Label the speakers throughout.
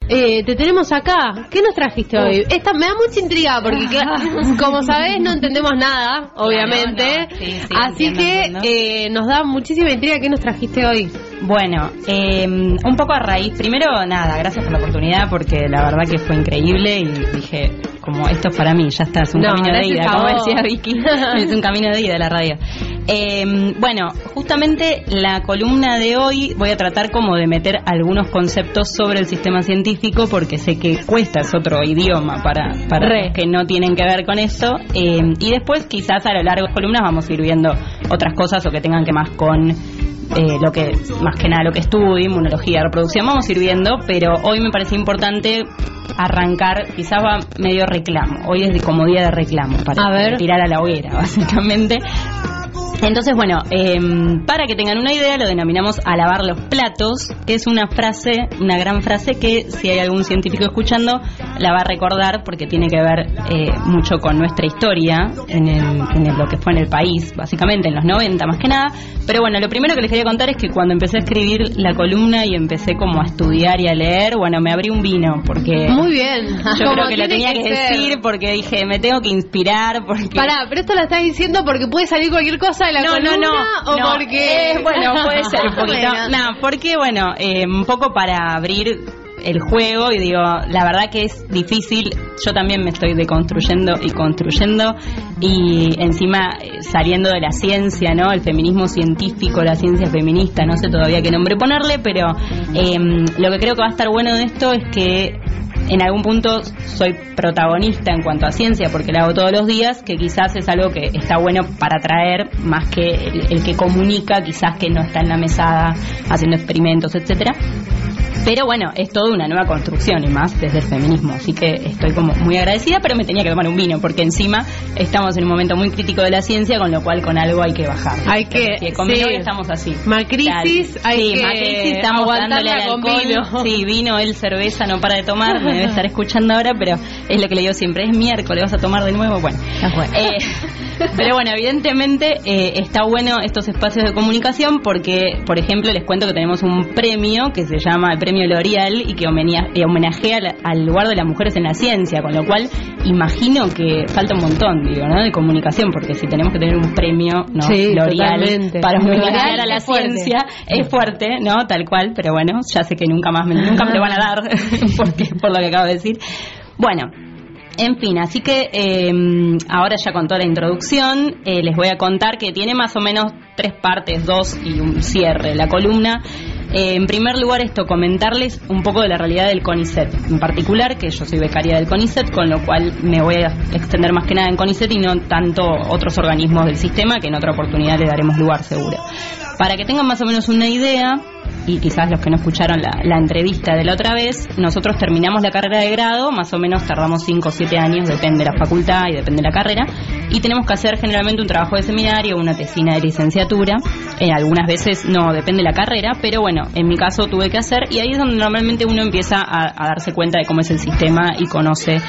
Speaker 1: te tenemos acá. ¿Qué nos trajiste hoy? Esta me da mucha intriga porque, como sabés, no entendemos nada, obviamente.
Speaker 2: No. Sí,
Speaker 1: así
Speaker 2: entiendo.
Speaker 1: Nos da muchísima intriga. ¿Qué nos trajiste hoy?
Speaker 2: Bueno, un poco a raíz, primero nada, gracias por la oportunidad porque la verdad que fue increíble y dije, como esto es para mí, ya está, es un camino de ida, como decía Vicky, es un camino de ida la radio. Bueno, justamente la columna de hoy voy a tratar como de meter algunos conceptos sobre el sistema científico porque sé que cuesta, es otro idioma para los que no tienen que ver con eso, y después quizás a lo largo de las columnas vamos a ir viendo otras cosas o que tengan que más con lo que, más que nada lo que estudio, inmunología, reproducción, vamos a ir viendo, pero hoy me parece importante arrancar, quizás va medio reclamo, hoy es como día de reclamo, para tirar a la hoguera, básicamente. Entonces, bueno, para que tengan una idea, lo denominamos a lavar los platos, que es una frase, una gran frase que si hay algún científico escuchando, la va a recordar porque tiene que ver mucho con nuestra historia, en lo que fue en el país, básicamente en los 90 más que nada. Pero bueno, lo primero que les quería contar es que cuando empecé a escribir la columna y empecé como a estudiar y a leer, bueno, me abrí un vino, porque...
Speaker 1: Muy bien.
Speaker 2: Yo creo que lo tenía que decir porque dije, me tengo que inspirar, porque...
Speaker 1: Pará, pero esto lo estás diciendo porque puede salir cualquier cosa de la columna, o
Speaker 2: no,
Speaker 1: porque...
Speaker 2: bueno, puede ser un poquito.
Speaker 1: Bueno.
Speaker 2: No, porque bueno, un poco para abrir el juego, y digo, la verdad que es difícil. Yo también me estoy deconstruyendo y construyendo, y encima saliendo de la ciencia, ¿no? El feminismo científico, la ciencia feminista, no sé todavía qué nombre ponerle, pero lo que creo que va a estar bueno de esto es que en algún punto soy protagonista en cuanto a ciencia porque la hago todos los días, que quizás es algo que está bueno para traer más que el que comunica, quizás que no está en la mesada haciendo experimentos, etcétera. Pero bueno, es toda una nueva construcción y más desde el feminismo, así que estoy como muy agradecida, pero me tenía que tomar un vino porque encima estamos en un momento muy crítico de la ciencia, con lo cual con algo hay que bajar.
Speaker 1: Hay que...
Speaker 2: Sí, conmigo hoy estamos así.
Speaker 1: Macrisis, hay que
Speaker 2: Macrisis, estamos dándole al alcohol.
Speaker 1: Vino.
Speaker 2: Sí, vino, él cerveza, no para de tomar, me debe estar escuchando ahora, pero es lo que le digo siempre, es miércoles, vas a tomar de nuevo, bueno. Pero bueno, evidentemente está bueno estos espacios de comunicación porque, por ejemplo, les cuento que tenemos un premio que se llama el Premio L'Oreal y que homenajea al lugar de las mujeres en la ciencia, con lo cual imagino que falta un montón, digo, ¿no? De comunicación, porque si tenemos que tener un premio, ¿no?
Speaker 1: Sí,
Speaker 2: L'Oreal
Speaker 1: totalmente.
Speaker 2: para homenajear a la
Speaker 1: ciencia
Speaker 2: es fuerte, ¿no? Tal cual, pero bueno, ya sé que nunca me lo van a dar por lo que acabo de decir. Bueno, en fin, así que ahora ya con toda la introducción les voy a contar que tiene más o menos 3 partes, 2 y un cierre la columna. En primer lugar, comentarles un poco de la realidad del CONICET, en particular, que yo soy becaria del CONICET, con lo cual me voy a extender más que nada en CONICET y no tanto otros organismos del sistema, que en otra oportunidad le daremos lugar seguro. Para que tengan más o menos una idea, y quizás los que no escucharon la entrevista de la otra vez, nosotros terminamos la carrera de grado, más o menos tardamos 5 o 7 años, depende de la facultad y depende de la carrera, y tenemos que hacer generalmente un trabajo de seminario, una tesina de licenciatura, algunas veces no, depende de la carrera, pero bueno, en mi caso tuve que hacer, y ahí es donde normalmente uno empieza a darse cuenta de cómo es el sistema y conoce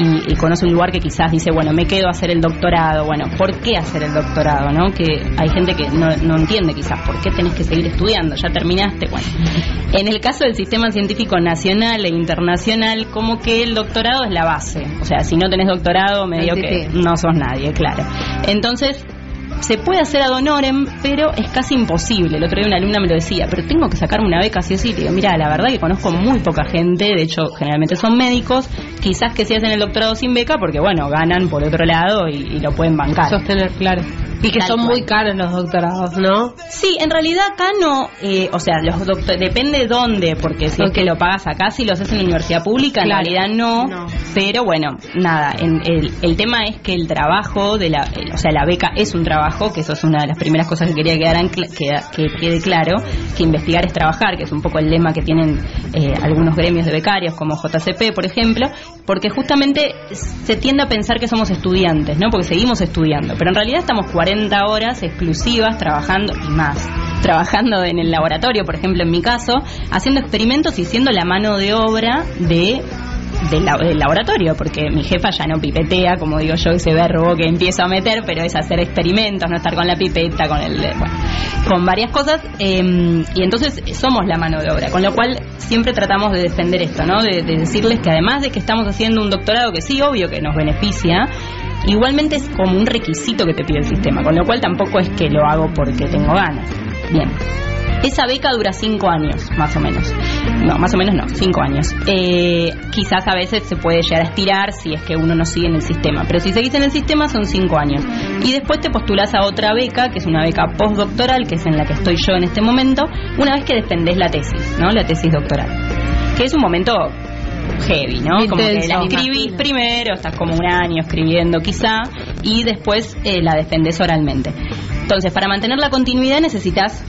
Speaker 2: un lugar que quizás dice, bueno, me quedo a hacer el doctorado. Bueno, ¿por qué hacer el doctorado? ¿No? Que hay gente que no entiende quizás por qué tenés que seguir estudiando, ya terminaste. Bueno, en el caso del sistema científico nacional e internacional, como que el doctorado es la base, o sea, si no tenés doctorado medio que no sos nadie, claro. Entonces se puede hacer ad honorem, pero es casi imposible. El otro día una alumna me lo decía, pero tengo que sacarme una beca sí o sí. Y digo, mira, la verdad que conozco muy poca gente, de hecho generalmente son médicos, quizás que sí hacen el doctorado sin beca porque bueno, ganan por otro lado y lo pueden bancar.
Speaker 1: Sostener, claro. Y que son muy caros los doctorados, ¿no?
Speaker 2: Sí, en realidad acá no, o sea, depende de dónde, porque si es que lo pagas acá, si lo haces en la universidad pública, claro, en realidad no. Pero bueno, nada, el tema es que el trabajo o sea, la beca es un trabajo, que eso es una de las primeras cosas que quería que quede claro, que investigar es trabajar, que es un poco el lema que tienen algunos gremios de becarios, como JCP, por ejemplo, porque justamente se tiende a pensar que somos estudiantes, ¿no? Porque seguimos estudiando, pero en realidad estamos 40 horas exclusivas trabajando y más. Trabajando en el laboratorio, por ejemplo, en mi caso, haciendo experimentos y siendo la mano de obra de del laboratorio, porque mi jefa ya no pipetea, como digo yo, ese verbo que empiezo a meter, pero es hacer experimentos, no estar con la pipeta, con varias cosas, y entonces somos la mano de obra, con lo cual siempre tratamos de defender esto, ¿no? De decirles que además de que estamos haciendo un doctorado que sí, obvio que nos beneficia, igualmente es como un requisito que te pide el sistema, con lo cual tampoco es que lo hago porque tengo ganas. Bien. Esa beca dura 5 años, más o menos. No, más o menos no, 5 años. Quizás a veces se puede llegar a estirar si es que uno no sigue en el sistema. Pero si seguís en el sistema son 5 años. Y después te postulás a otra beca, que es una beca postdoctoral, que es en la que estoy yo en este momento, una vez que defendés la tesis, ¿no? La tesis doctoral. Que es un momento heavy, ¿no? Intenso, como que la escribís primero, estás como un año escribiendo quizá, y después la defendés oralmente. Entonces, para mantener la continuidad necesitas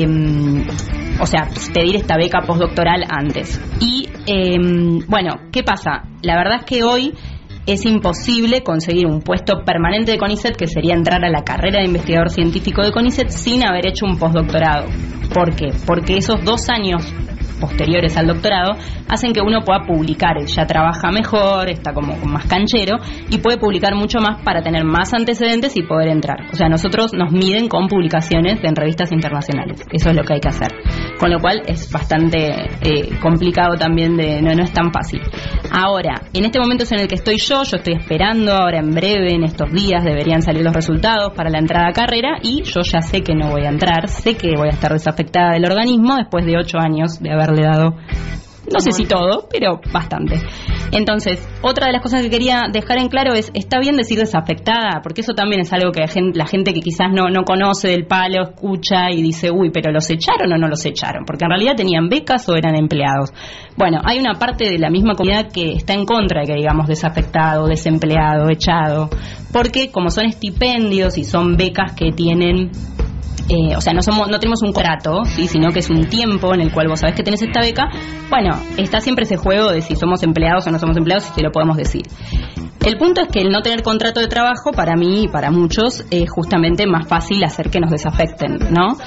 Speaker 2: pedir esta beca postdoctoral antes. Y, ¿qué pasa? La verdad es que hoy es imposible conseguir un puesto permanente de CONICET, que sería entrar a la carrera de investigador científico de CONICET, sin haber hecho un postdoctorado. ¿Por qué? Porque esos 2 años posteriores al doctorado hacen que uno pueda publicar, ya trabaja mejor, está como más canchero y puede publicar mucho más para tener más antecedentes y poder entrar. O sea, nosotros nos miden con publicaciones en revistas internacionales, eso es lo que hay que hacer, con lo cual es bastante complicado también, no es tan fácil. Ahora, en este momento es en el que estoy yo estoy esperando, ahora en breve, en estos días deberían salir los resultados para la entrada a carrera, y yo ya sé que no voy a entrar, sé que voy a estar desafectada del organismo después de 8 años de haberle dado, no sé si todo, pero bastante. Entonces, otra de las cosas que quería dejar en claro es, está bien decir desafectada, porque eso también es algo que la gente que quizás no conoce del palo escucha y dice, uy, pero ¿los echaron o no los echaron? Porque en realidad tenían becas o eran empleados. Bueno, hay una parte de la misma comunidad que está en contra de que digamos desafectado, desempleado, echado, porque como son estipendios y son becas que tienen... no tenemos un contrato, ¿sí? Sino que es un tiempo en el cual vos sabés que tenés esta beca. Bueno, está siempre ese juego de si somos empleados o no somos empleados, y te lo podemos decir. El punto es que el no tener contrato de trabajo, para mí y para muchos, es justamente más fácil hacer que nos desafecten, ¿no?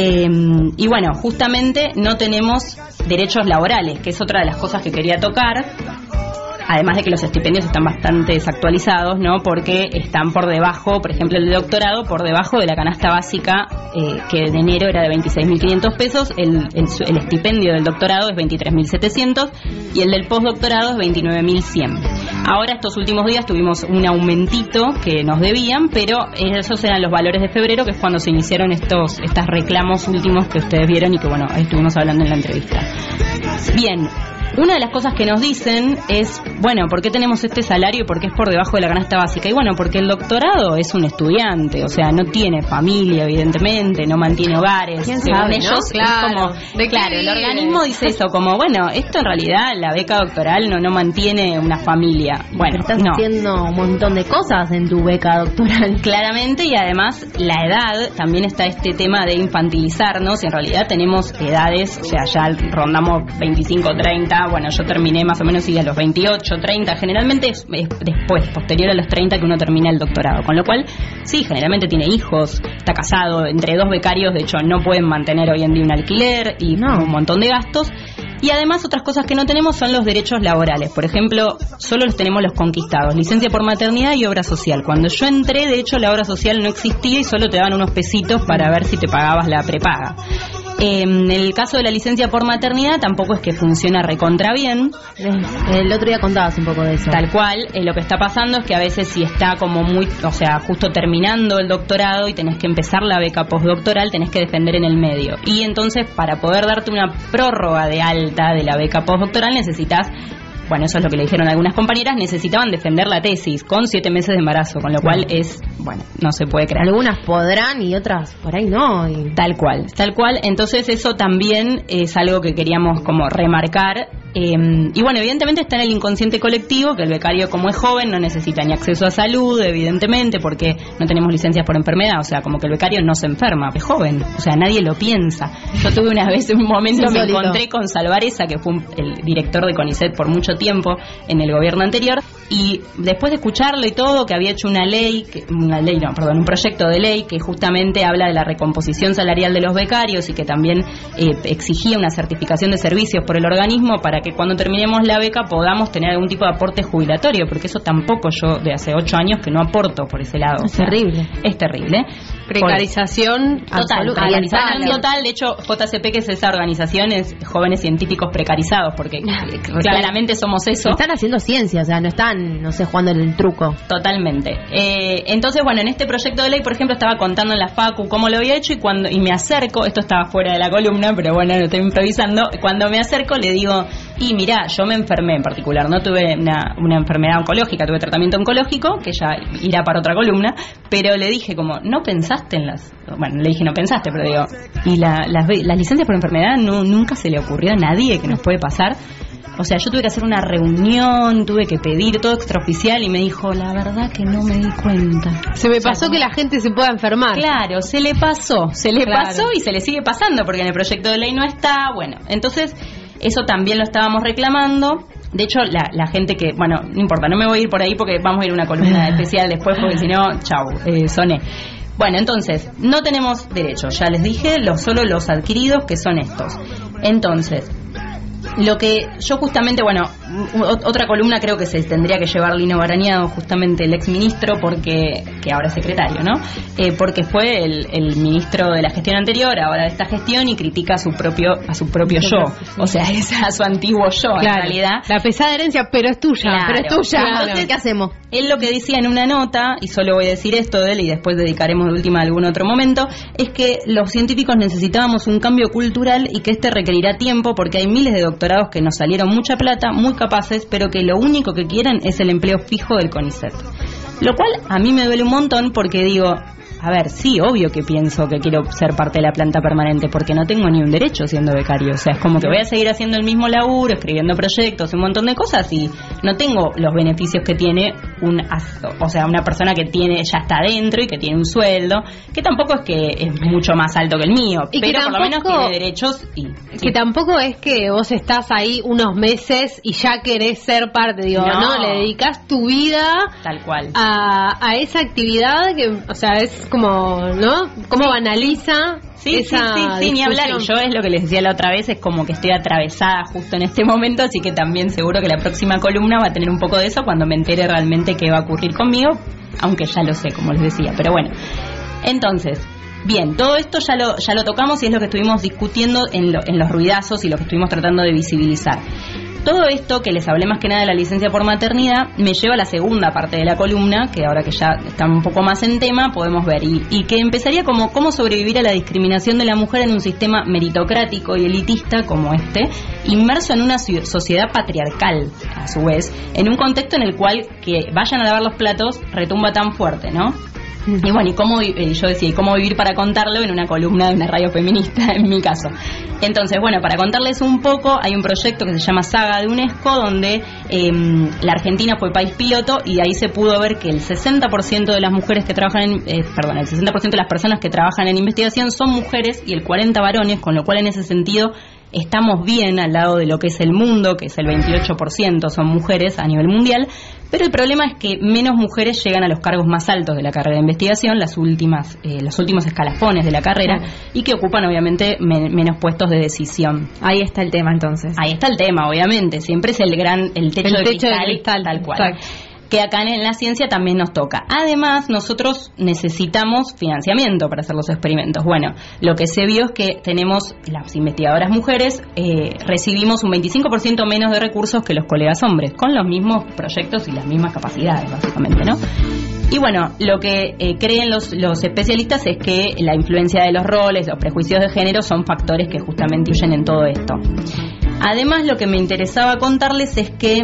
Speaker 2: Y bueno, justamente no tenemos derechos laborales, que es otra de las cosas que quería tocar. Además de que los estipendios están bastante desactualizados, ¿no? Porque están por debajo, por ejemplo, el de doctorado, por debajo de la canasta básica, que en enero era de 26.500 pesos, el estipendio del doctorado es 23.700 y el del postdoctorado es 29.100. Ahora, estos últimos días tuvimos un aumentito que nos debían, pero esos eran los valores de febrero, que es cuando se iniciaron estos reclamos últimos que ustedes vieron y que, bueno, ahí estuvimos hablando en la entrevista. Bien. Una de las cosas que nos dicen es, bueno, ¿por qué tenemos este salario y por qué es por debajo de la canasta básica? Y bueno, porque el doctorado es un estudiante, o sea, no tiene familia, evidentemente, no mantiene hogares. Según ellos, ¿no? Claro, es como, claro, el organismo dice eso, como, bueno, esto en realidad, la beca doctoral no mantiene una familia. Bueno,
Speaker 1: estás haciendo un montón de cosas en tu beca doctoral.
Speaker 2: Claramente, y además, la edad, también está este tema de infantilizarnos, y en realidad tenemos edades, o sea, ya rondamos 25, 30, bueno, yo terminé más o menos a los 28, 30, generalmente es después, posterior a los 30 que uno termina el doctorado, con lo cual, sí, generalmente tiene hijos, está casado, entre 2 becarios, de hecho, no pueden mantener hoy en día un alquiler y un montón de gastos. Y además otras cosas que no tenemos son los derechos laborales. Por ejemplo, solo los tenemos los conquistados, licencia por maternidad y obra social. Cuando yo entré, de hecho, la obra social no existía y solo te daban unos pesitos para ver si te pagabas la prepaga. En el caso de la licencia por maternidad tampoco es que funciona recontra bien.
Speaker 1: El otro día contabas un poco de eso.
Speaker 2: Tal cual, lo que está pasando es que a veces si está como muy, o sea, justo terminando el doctorado y tenés que empezar la beca postdoctoral, tenés que defender en el medio. Y entonces para poder darte una prórroga de alta de la beca postdoctoral necesitas... Bueno, eso es lo que le dijeron algunas compañeras, necesitaban defender la tesis con 7 meses de embarazo, con lo cual es, bueno, no se puede creer.
Speaker 1: Algunas podrán y otras por ahí no.
Speaker 2: Tal cual. Entonces eso también es algo que queríamos como remarcar. Y bueno, evidentemente está en el inconsciente colectivo que el becario, como es joven, no necesita ni acceso a salud, evidentemente, porque no tenemos licencias por enfermedad, o sea, como que el becario no se enferma, es joven, o sea, nadie lo piensa. Yo tuve una vez, un momento, me encontré con Salvareza, que fue el director de CONICET por mucho tiempo en el gobierno anterior, y después de escucharlo y todo, que había hecho un proyecto de ley que justamente habla de la recomposición salarial de los becarios y que también exigía una certificación de servicios por el organismo para para que cuando terminemos la beca podamos tener algún tipo de aporte jubilatorio, porque eso tampoco yo de hace 8 años que no aporto por ese lado.
Speaker 1: Es terrible.
Speaker 2: Es terrible.
Speaker 1: Precarización
Speaker 2: total. De hecho, JCP, que es esa organización, es Jóvenes Científicos Precarizados, porque claramente somos eso.
Speaker 1: Están haciendo ciencia, o sea, no están, no sé, jugando el truco.
Speaker 2: Totalmente. Entonces, bueno, en este proyecto de ley, por ejemplo, estaba contando en la facu cómo lo había hecho y me acerco, esto estaba fuera de la columna, pero bueno, lo estoy improvisando. Cuando me acerco le digo, mirá, yo me enfermé en particular, no tuve una enfermedad oncológica, tuve tratamiento oncológico, que ya irá para otra columna, pero le dije como, ¿no pensaste en las...? Bueno, le dije, no pensaste, pero digo, y las licencias por enfermedad nunca se le ocurrió a nadie que nos puede pasar. O sea, yo tuve que hacer una reunión, tuve que pedir todo extraoficial y me dijo, la verdad que no me di cuenta.
Speaker 1: Se me pasó que la gente se pueda enfermar.
Speaker 2: Claro, se le pasó y se le sigue pasando porque en el proyecto de ley no está. Bueno, entonces eso también lo estábamos reclamando. De hecho, la gente que, bueno, no importa, no me voy a ir por ahí porque vamos a ir a una columna especial después porque si no, chau, soné. Bueno, entonces, no tenemos derechos, ya les dije, solo los adquiridos, que son estos. Entonces, lo que yo justamente, bueno, otra columna creo que se tendría que llevar Lino Barañado, justamente el exministro, porque que ahora es secretario, ¿no? Porque fue el ministro de la gestión anterior, ahora de esta gestión, y critica a su propio yo, o sea, es a su antiguo yo, claro, en realidad.
Speaker 1: La pesada herencia, pero es tuya,
Speaker 2: claro,
Speaker 1: pero es tuya.
Speaker 2: Claro.
Speaker 1: Entonces, ¿qué hacemos?
Speaker 2: Él lo que decía en una nota, y solo voy a decir esto de él y después dedicaremos de última a algún otro momento, es que los científicos necesitábamos un cambio cultural y que este requerirá tiempo porque hay miles de doctorados que nos salieron mucha plata, muy capaces, pero que lo único que quieren es el empleo fijo del CONICET. Lo cual a mí me duele un montón porque digo, a ver, sí, obvio que pienso que quiero ser parte de la planta permanente porque no tengo ni un derecho siendo becario. O sea, es como que voy a seguir haciendo el mismo laburo, escribiendo proyectos, un montón de cosas y no tengo los beneficios que tiene una persona que ya está adentro y que tiene un sueldo, que tampoco es que es mucho más alto que el mío, y pero por lo menos tiene derechos
Speaker 1: que tampoco es que vos estás ahí unos meses y ya querés ser parte, digo, no le dedicás tu vida
Speaker 2: tal cual
Speaker 1: a esa actividad que, o sea, es como, ¿no? ¿Cómo banaliza esa discusión?
Speaker 2: Ni hablar. Y yo es lo que les decía la otra vez, es como que estoy atravesada justo en este momento, así que también seguro que la próxima columna va a tener un poco de eso cuando me entere realmente qué va a ocurrir conmigo, aunque ya lo sé, como les decía. Pero bueno, entonces, bien, todo esto ya lo tocamos y es lo que estuvimos discutiendo en los ruidazos y lo que estuvimos tratando de visibilizar. Todo esto, que les hablé más que nada de la licencia por maternidad, me lleva a la segunda parte de la columna, que ahora que ya está un poco más en tema, podemos ver, y que empezaría como cómo sobrevivir a la discriminación de la mujer en un sistema meritocrático y elitista como este, inmerso en una sociedad patriarcal, a su vez, en un contexto en el cual que vayan a lavar los platos retumba tan fuerte, ¿no? Y bueno, yo decía, ¿y cómo vivir para contarlo en una columna de una radio feminista, en mi caso? Entonces, bueno, para contarles un poco, hay un proyecto que se llama Saga de UNESCO, donde la Argentina fue país piloto y ahí se pudo ver que el 60% de las mujeres que trabajan el 60% de las personas que trabajan en investigación son mujeres y el 40% varones, con lo cual en ese sentido estamos bien al lado de lo que es el mundo, que es el 28% son mujeres a nivel mundial, pero el problema es que menos mujeres llegan a los cargos más altos de la carrera de investigación, los últimos escalafones de la carrera, y que ocupan obviamente menos puestos de decisión.
Speaker 1: Ahí está el tema entonces.
Speaker 2: Ahí está el tema, obviamente, siempre es el techo de cristal, tal cual. Exacto. Que acá en la ciencia también nos toca. Además, nosotros necesitamos financiamiento para hacer los experimentos. Bueno, lo que se vio es que tenemos, las investigadoras mujeres, recibimos un 25% menos de recursos que los colegas hombres, con los mismos proyectos y las mismas capacidades, básicamente, ¿no? Y bueno, lo que creen los especialistas es que la influencia de los roles, los prejuicios de género son factores que justamente influyen en todo esto. Además, lo que me interesaba contarles es que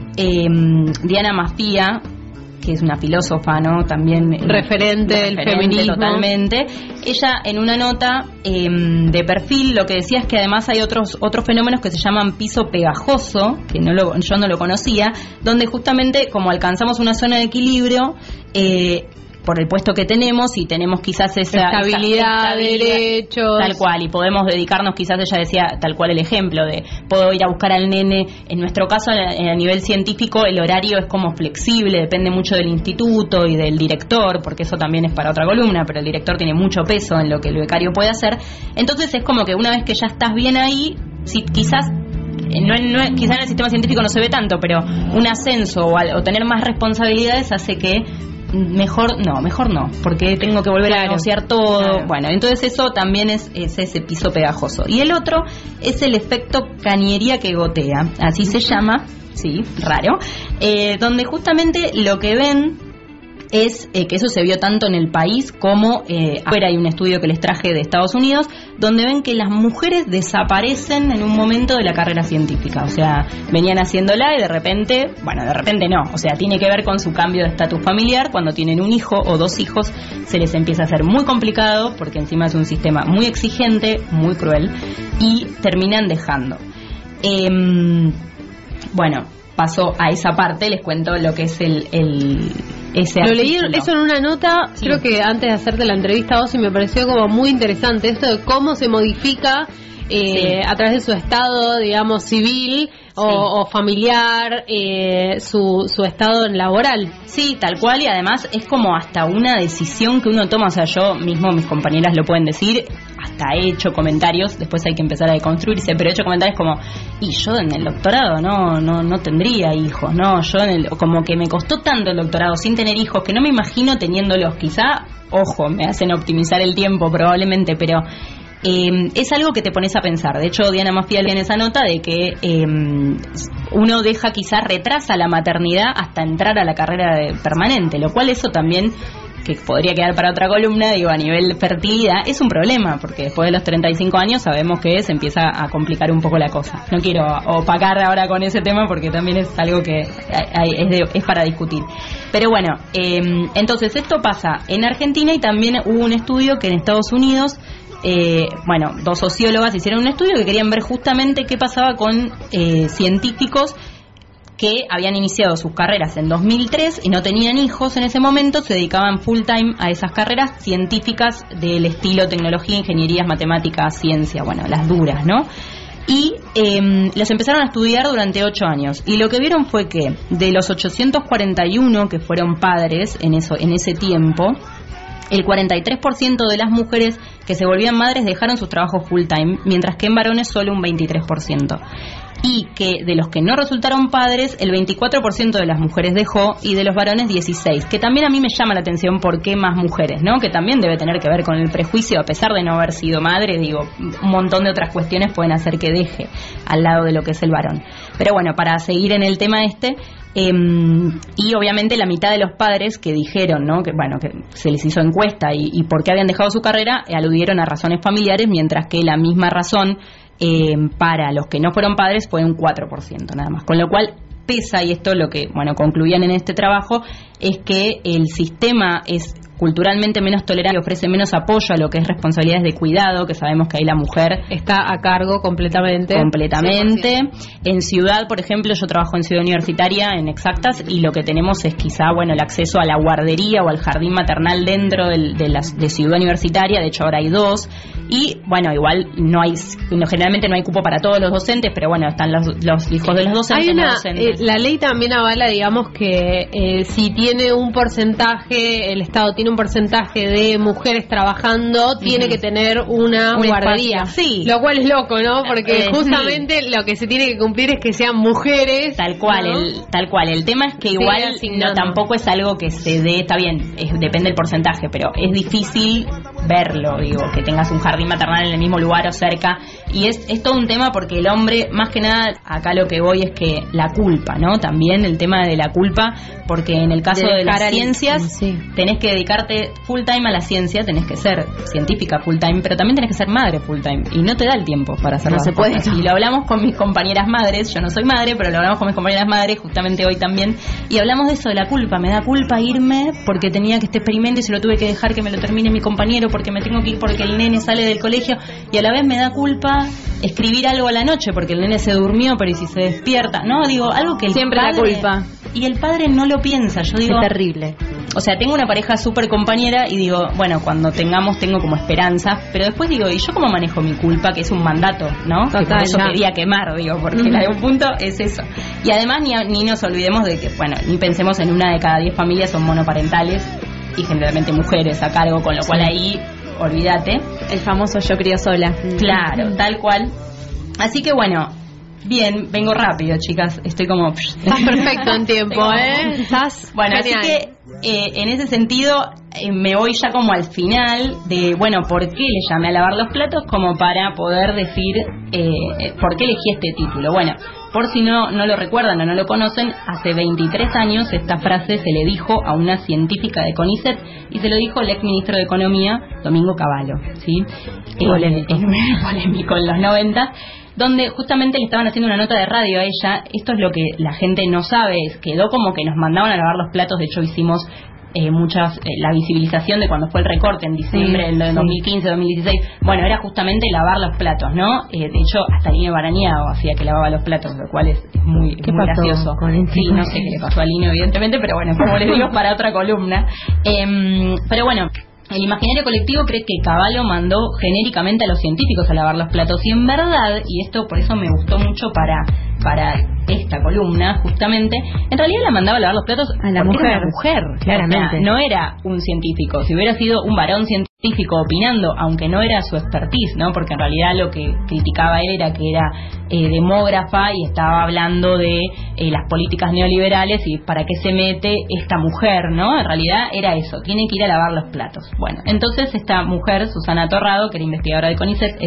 Speaker 2: Diana Maffia, que es una filósofa, ¿no? También
Speaker 1: referente del feminismo.
Speaker 2: Totalmente. Ella, en una nota de perfil, lo que decía es que además hay otros fenómenos que se llaman piso pegajoso, que yo no lo conocía, donde justamente como alcanzamos una zona de equilibrio, por el puesto que tenemos y tenemos quizás esa estabilidad,
Speaker 1: derechos,
Speaker 2: tal cual, y podemos dedicarnos, quizás ella decía tal cual el ejemplo de puedo ir a buscar al nene, en nuestro caso a nivel científico el horario es como flexible, depende mucho del instituto y del director, porque eso también es para otra columna, pero el director tiene mucho peso en lo que el becario puede hacer, entonces es como que una vez que ya estás bien ahí, si quizás quizá en el sistema científico no se ve tanto, pero un ascenso o tener más responsabilidades hace que mejor no, porque tengo que volver a negociar todo. Claro. Bueno, entonces eso también es ese piso pegajoso. Y el otro es el efecto cañería que gotea, así se llama, sí, raro, donde justamente lo que ven es que eso se vio tanto en el país como afuera. Hay un estudio que les traje de Estados Unidos donde ven que las mujeres desaparecen en un momento de la carrera científica, o sea, venían haciéndola y de repente no, o sea, tiene que ver con su cambio de estatus familiar. Cuando tienen un hijo o dos hijos se les empieza a hacer muy complicado porque encima es un sistema muy exigente, muy cruel, y terminan dejando. Bueno, paso a esa parte, les cuento lo que es ese
Speaker 1: lo
Speaker 2: artículo.
Speaker 1: leí eso en una nota, sí. Creo que antes de hacerte la entrevista a vos, y me pareció como muy interesante esto de cómo se modifica a través de su estado, digamos, civil o familiar, su estado laboral.
Speaker 2: Sí, tal cual, y además es como hasta una decisión que uno toma. O sea, yo mismo, mis compañeras lo pueden decir, hasta he hecho comentarios, después hay que empezar a deconstruirse, pero he hecho comentarios como, y yo en el doctorado no tendría hijos, no, yo como que me costó tanto el doctorado sin tener hijos que no me imagino teniéndolos. Quizá, ojo, me hacen optimizar el tiempo probablemente, pero es algo que te pones a pensar. De hecho, Diana Mafiel en esa nota de que uno quizás retrasa la maternidad hasta entrar a la carrera permanente, lo cual eso también, que podría quedar para otra columna, digo, a nivel fertilidad, es un problema, porque después de los 35 años sabemos que se empieza a complicar un poco la cosa. No quiero opacar ahora con ese tema porque también es algo que es para discutir. Pero bueno, entonces esto pasa en Argentina, y también hubo un estudio que en Estados Unidos, dos sociólogas hicieron un estudio que querían ver justamente qué pasaba con científicos que habían iniciado sus carreras en 2003 y no tenían hijos en ese momento, se dedicaban full time a esas carreras científicas del estilo tecnología, ingenierías, matemáticas, ciencia, bueno, las duras, ¿no? Y los empezaron a estudiar durante 8 años, y lo que vieron fue que de los 841 que fueron padres en ese tiempo, el 43% de las mujeres que se volvían madres dejaron sus trabajos full time, mientras que en varones solo un 23%. Y que de los que no resultaron padres, el 24% de las mujeres dejó, y de los varones 16%, que también a mí me llama la atención por qué más mujeres, ¿no? Que también debe tener que ver con el prejuicio, a pesar de no haber sido madre, digo, un montón de otras cuestiones pueden hacer que deje al lado de lo que es el varón. Pero bueno, para seguir en el tema y obviamente la mitad de los padres que dijeron, ¿no?, que se les hizo encuesta y por qué habían dejado su carrera, aludieron a razones familiares, mientras que la misma razón para los que no fueron padres fue un 4% nada más, con lo cual pesa, y esto lo que concluían en este trabajo es que el sistema es culturalmente menos tolerante, ofrece menos apoyo a lo que es responsabilidades de cuidado, que sabemos que ahí la mujer
Speaker 1: está a cargo completamente.
Speaker 2: 100%. En ciudad, por ejemplo, yo trabajo en Ciudad Universitaria, en Exactas, y lo que tenemos es quizá, el acceso a la guardería o al jardín maternal dentro de Ciudad Universitaria. De hecho, ahora hay 2, y igual generalmente no hay cupo para todos los docentes, pero están los hijos de los docentes.
Speaker 1: La ley también avala, digamos, que si tiene un porcentaje, el Estado tiene un porcentaje de mujeres trabajando, tiene que tener una guardería.
Speaker 2: Sí.
Speaker 1: Lo cual es loco, ¿no? Porque justamente lo que se tiene que cumplir es que sean mujeres.
Speaker 2: Tal cual, ¿no? Tal cual. El tema es que igual tampoco es algo que se dé, está bien, depende del porcentaje, pero es difícil verlo, que tengas un jardín maternal en el mismo lugar o cerca, y es todo un tema, porque el hombre, más que nada, acá lo que voy es que la culpa, ¿no? También el tema de la culpa, porque en el caso de las ciencias, tenés que dedicarte full time a la ciencia, tenés que ser científica full time, pero también tenés que ser madre full time, y no te da el tiempo para hacerlo.
Speaker 1: No se puede.
Speaker 2: Y lo hablamos con mis compañeras madres, yo no soy madre, pero lo hablamos con mis compañeras madres justamente hoy también, y hablamos de eso, de la culpa. Me da culpa irme porque tenía que este experimento y se lo tuve que dejar que me lo termine mi compañero, porque me tengo que ir porque el nene sale del colegio, y a la vez me da culpa escribir algo a la noche porque el nene se durmió, pero ¿y si se despierta? No, algo que
Speaker 1: siempre la culpa.
Speaker 2: Y el padre no lo piensa. Yo digo,
Speaker 1: es terrible.
Speaker 2: O sea, tengo una pareja súper compañera y digo, cuando tengo como esperanza, pero después digo, ¿y yo cómo manejo mi culpa? Que es un mandato, ¿no?
Speaker 1: Total,
Speaker 2: que por eso quería quemar, porque en algún punto es eso. Y además ni nos olvidemos de que, ni pensemos en 1 de cada 10 familias son monoparentales, y generalmente mujeres a cargo, con lo cual ahí, olvídate.
Speaker 1: El famoso yo crío sola.
Speaker 2: Claro, tal cual. Así que Bien, vengo rápido, chicas. Estoy como...
Speaker 1: Estás perfecto en tiempo, Estás
Speaker 2: bueno,
Speaker 1: genial.
Speaker 2: así que en ese sentido me voy ya como al final de, bueno, ¿por qué le llamé a lavar los platos? Como para poder decir por qué elegí este título. Bueno, por si no lo recuerdan o no lo conocen, hace 23 años esta frase se le dijo a una científica de CONICET y se lo dijo el ex ministro de Economía, Domingo Cavallo, ¿sí? Polémico en los 90, donde justamente le estaban haciendo una nota de radio a ella. Esto es lo que la gente no sabe, quedó como que nos mandaban a lavar los platos. De hecho hicimos la visibilización de cuando fue el recorte en diciembre del 2015, 2016. Bueno, era justamente lavar los platos, ¿no? De hecho, hasta Lino Barañao hacía que lavaba los platos, lo cual es muy gracioso. Sí, no sé qué le pasó a Lino, evidentemente, pero bueno, como les digo, para otra columna. Pero bueno, el imaginario colectivo cree que Cavallo mandó genéricamente a los científicos a lavar los platos, y en verdad, y esto por eso me gustó mucho para esta columna, justamente, en realidad la mandaba a lavar los platos
Speaker 3: a la mujer.
Speaker 2: Era una mujer, claramente. O sea, no era un científico. Si hubiera sido un varón científico opinando, aunque no era su expertise, ¿no? Porque en realidad lo que criticaba él era que era demógrafa y estaba hablando de las políticas neoliberales y para qué se mete esta mujer, ¿no? En realidad era eso, tiene que ir a lavar los platos. Bueno, entonces esta mujer, Susana Torrado, que era investigadora de CONICET,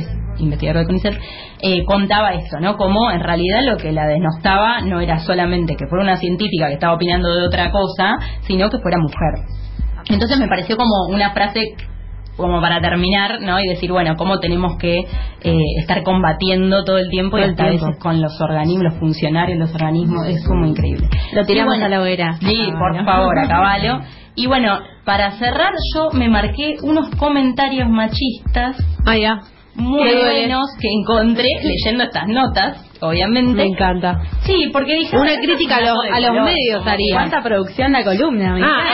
Speaker 2: contaba esto, ¿no? Como en realidad lo que la denostaba no era solamente que fuera una científica que estaba opinando de otra cosa, sino que fuera mujer. Entonces me pareció como una frase como para terminar, ¿no? Y decir, bueno, cómo tenemos que estar combatiendo todo el tiempo, y hasta a veces con los organismos, los funcionarios, los organismos, es como increíble.
Speaker 3: Lo tiramos a la hoguera.
Speaker 2: Sí, por favor, a Cavallo. Y bueno, para cerrar yo me marqué unos comentarios machistas muy buenos que encontré leyendo estas notas, obviamente.
Speaker 1: Me encanta.
Speaker 2: Sí, porque dije...
Speaker 1: Una crítica a los medios haría.
Speaker 3: ¿Cuánta producción la columna?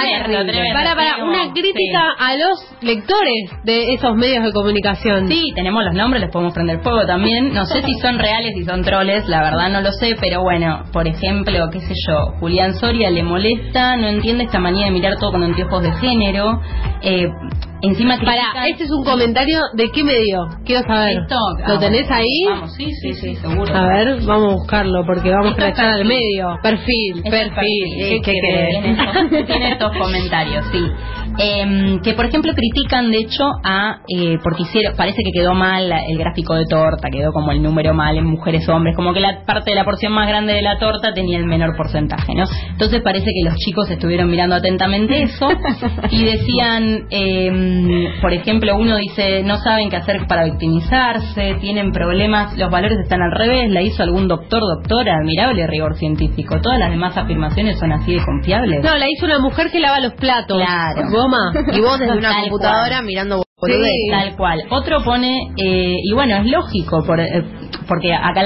Speaker 1: Para una crítica a los lectores de esos medios de comunicación.
Speaker 2: Sí, tenemos los nombres, les podemos prender fuego también. No sé si son reales, si son troles, la verdad no lo sé, pero bueno, por ejemplo, qué sé yo, Julián Soria le molesta, no entiende esta manía de mirar todo con anteojos de género. Encima
Speaker 1: este es un comentario de qué medio, quiero saber. ¿Lo tenés ahí?
Speaker 2: Vamos, sí, seguro.
Speaker 1: A ver, vamos a buscarlo porque vamos a crachar al medio. Perfil.
Speaker 2: ¿Qué querés? Tiene estos comentarios, sí. Que por ejemplo critican de hecho porque parece que quedó mal el gráfico de torta, quedó como el número mal en mujeres hombres, como que la parte de la porción más grande de la torta tenía el menor porcentaje, ¿no? Entonces parece que los chicos estuvieron mirando atentamente eso y decían, por ejemplo, uno dice, no saben qué hacer para victimizarse, tienen problemas, los valores están al revés, la hizo algún doctora, admirable rigor científico, todas las demás afirmaciones son así de confiables.
Speaker 1: No, la hizo una mujer que lava los platos.
Speaker 2: Claro.
Speaker 3: Y vos desde una computadora mirando boludez.
Speaker 2: Sí, tal cual. Otro pone, y bueno, es lógico, porque acá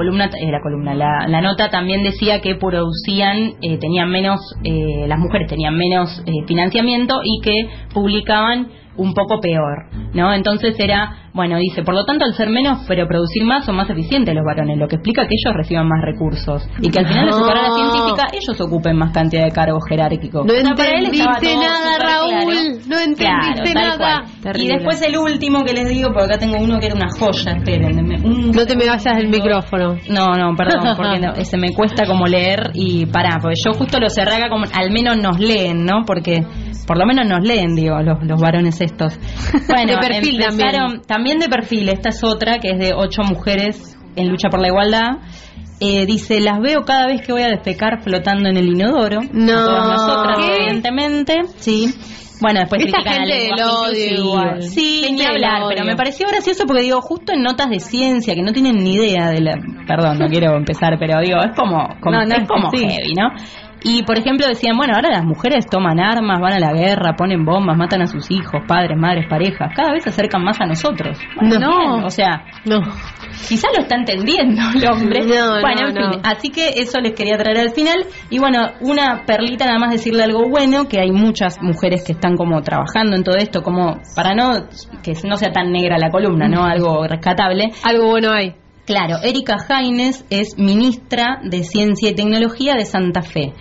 Speaker 2: la nota también decía que producían, tenían menos, las mujeres tenían menos financiamiento y que publicaban un poco peor, ¿no? Entonces era, bueno, dice, por lo tanto, al ser menos, pero producir más, son más eficientes los varones, lo que explica que ellos reciban más recursos y que al final de su carrera científica ellos ocupen más cantidad de cargos jerárquicos.
Speaker 1: No entendiste nada, Raúl,
Speaker 2: claro.
Speaker 1: No entendiste nada.
Speaker 2: Y después el último que les digo, porque acá tengo uno que era una joya, espérenme.
Speaker 1: No te me vayas del micrófono.
Speaker 2: No, perdón, porque se me cuesta como leer y porque yo justo lo cerré acá como, al menos nos leen, ¿no? Porque por lo menos nos leen, digo, los varones estos. Bueno,
Speaker 1: de perfil
Speaker 2: también de perfil. Esta es otra que es de 8 mujeres en lucha por la igualdad. Dice, las veo cada vez que voy a defecar flotando en el inodoro.
Speaker 1: No,
Speaker 2: todas nosotras, evidentemente. Sí. Bueno, después critican al lenguaje inclusivo. Sí, ni hablar, pero me pareció gracioso porque digo, justo en notas de ciencia que no tienen ni idea de la... Perdón, no quiero empezar, pero digo, es como heavy, ¿no? Y, por ejemplo, decían, bueno, ahora las mujeres toman armas, van a la guerra, ponen bombas, matan a sus hijos, padres, madres, parejas. Cada vez se acercan más a nosotros. Bueno, no. O sea, no. Quizás lo está entendiendo el hombre. En fin, así que eso les quería traer al final. Y bueno, una perlita nada más decirle algo bueno, que hay muchas mujeres que están como trabajando en todo esto, como para que no sea tan negra la columna, ¿no? Algo rescatable.
Speaker 1: Algo bueno hay.
Speaker 2: Claro, Erika Haynes es ministra de Ciencia y Tecnología de Santa Fe.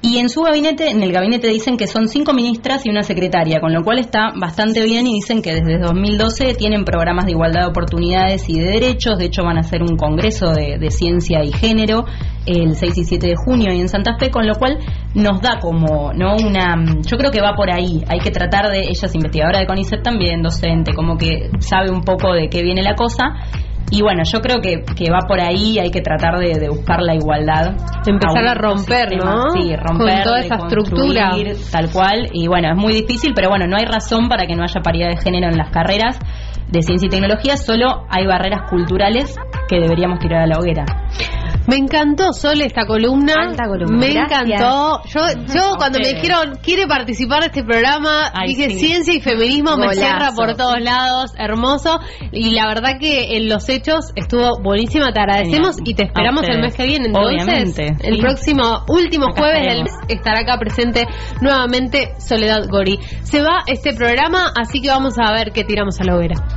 Speaker 2: Y en su gabinete, en el gabinete dicen que son 5 ministras y una secretaria, con lo cual está bastante bien, y dicen que desde 2012 tienen programas de igualdad de oportunidades y de derechos. De hecho van a hacer un congreso de ciencia y género el 6 y 7 de junio y en Santa Fe, con lo cual nos da como, ¿no?, yo creo que va por ahí. Hay que tratar de, ella es investigadora de CONICET también, docente, como que sabe un poco de qué viene la cosa. Y bueno, yo creo que va por ahí, hay que tratar de buscar la igualdad.
Speaker 1: Empezar a romper, sistema, ¿no?
Speaker 2: Sí, romper.
Speaker 1: Con toda esa estructura.
Speaker 2: Tal cual. Y bueno, es muy difícil, pero bueno, no hay razón para que no haya paridad de género en las carreras de ciencia y tecnología, solo hay barreras culturales que deberíamos tirar a la hoguera.
Speaker 1: Me encantó, Sol, esta columna. Me encantó. Yo cuando me dijeron, ¿quiere participar de este programa? Dije, sí. Ciencia y feminismo. Golazo. Me cierra por todos lados. Hermoso. Y la verdad que en los hechos estuvo buenísima. Te agradecemos. Genial. Y te esperamos el mes que viene. Entonces, obviamente, el próximo, último jueves del mes, estará acá presente nuevamente Soledad Gori. Se va este programa, así que vamos a ver qué tiramos a la hoguera.